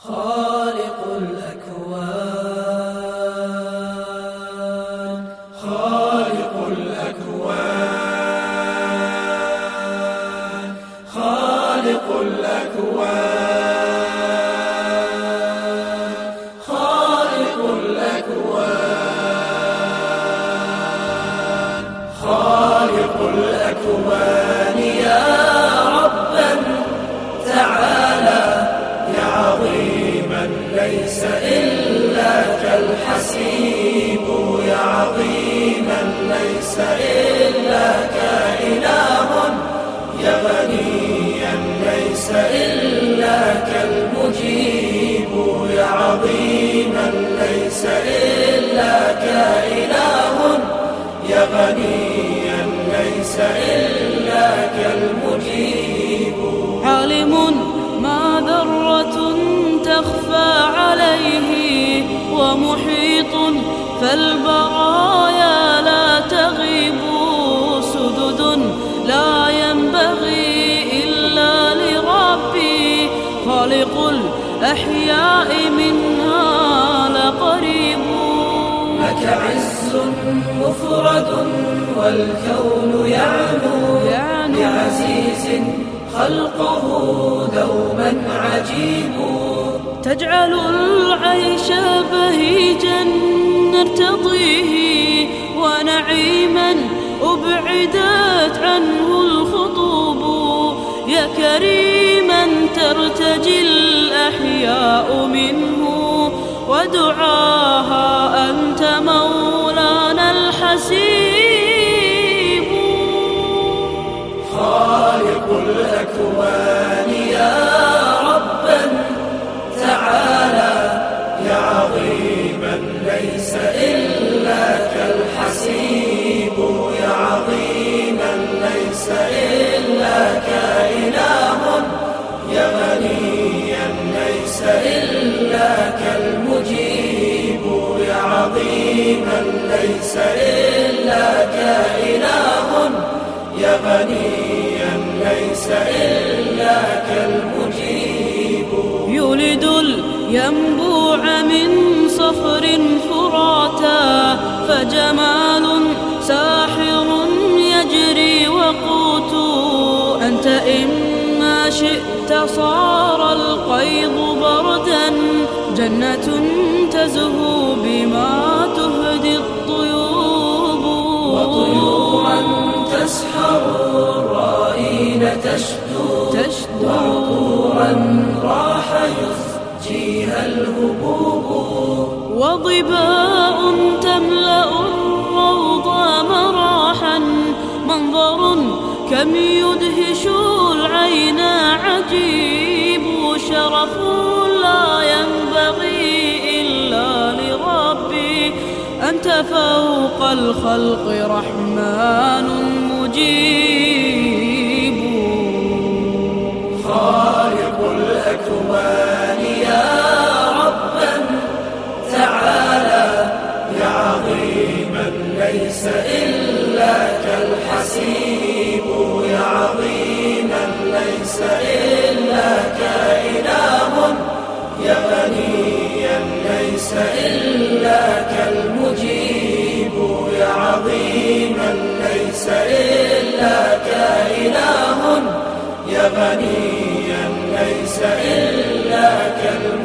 خالق الأكوان خالق الأكوان خالق الأكوان خالق الأكوان خالق الأكوان يا ربا تعالى يا عظيما ليس إلا كالحسيب يا عظيما ليس إلا كإله يا غنيا ليس إلا كالمجيب يا عظيما ليس إلا كإله يا غنيا ليس إلا كالمجيب عالم ما ذرة تخفى عليه ومحيط فالبرايا لا تغيب سدد لا ينبغي إلا لربي خالق الأحياء منها لقريب لك عز مفرد والكون يعلو بعزيز خلقه دوما عجيب تجعل العيش بهيجا نرتضيه ونعيما أبعدت عنه الخطوب يا كريما ترتجي الأحياء منه ودعاها أنت مولانا الحسيب خالق الأكوان يا ربا تعالى يا عظيما ليس إلا كالحسيب يا عظيما ليس إلا كإله يا غنيا ليس إلا كالمجيب يا عظيما ليس إلا كإله يا غنيا ليس إلا كالمجيب يولد الينبوع من صخر فراتا فجمال ساحر يجري وقوت أنت إما شئت صار القيض بردا جنة تزهو بما تهدي الطيوب وطيورا تسحر الرائين تشدو وعطورا راح يسجيها الهبوب وضباء تملأ الروض مراحا منظر كم يدهش العين عجيب شرف لا ينبغي إلا لربي أنت فوق الخلق رحمن مجيب خالق الأكوان يا ربا تعالى يا عظيما ليس إلا كالحسيب يا عظيما ليس إلا كإله يا غنيا ليس إلا كالمجيب يا عظيما ليس إلا كإله يا غنيا ليس إلا كالمجيب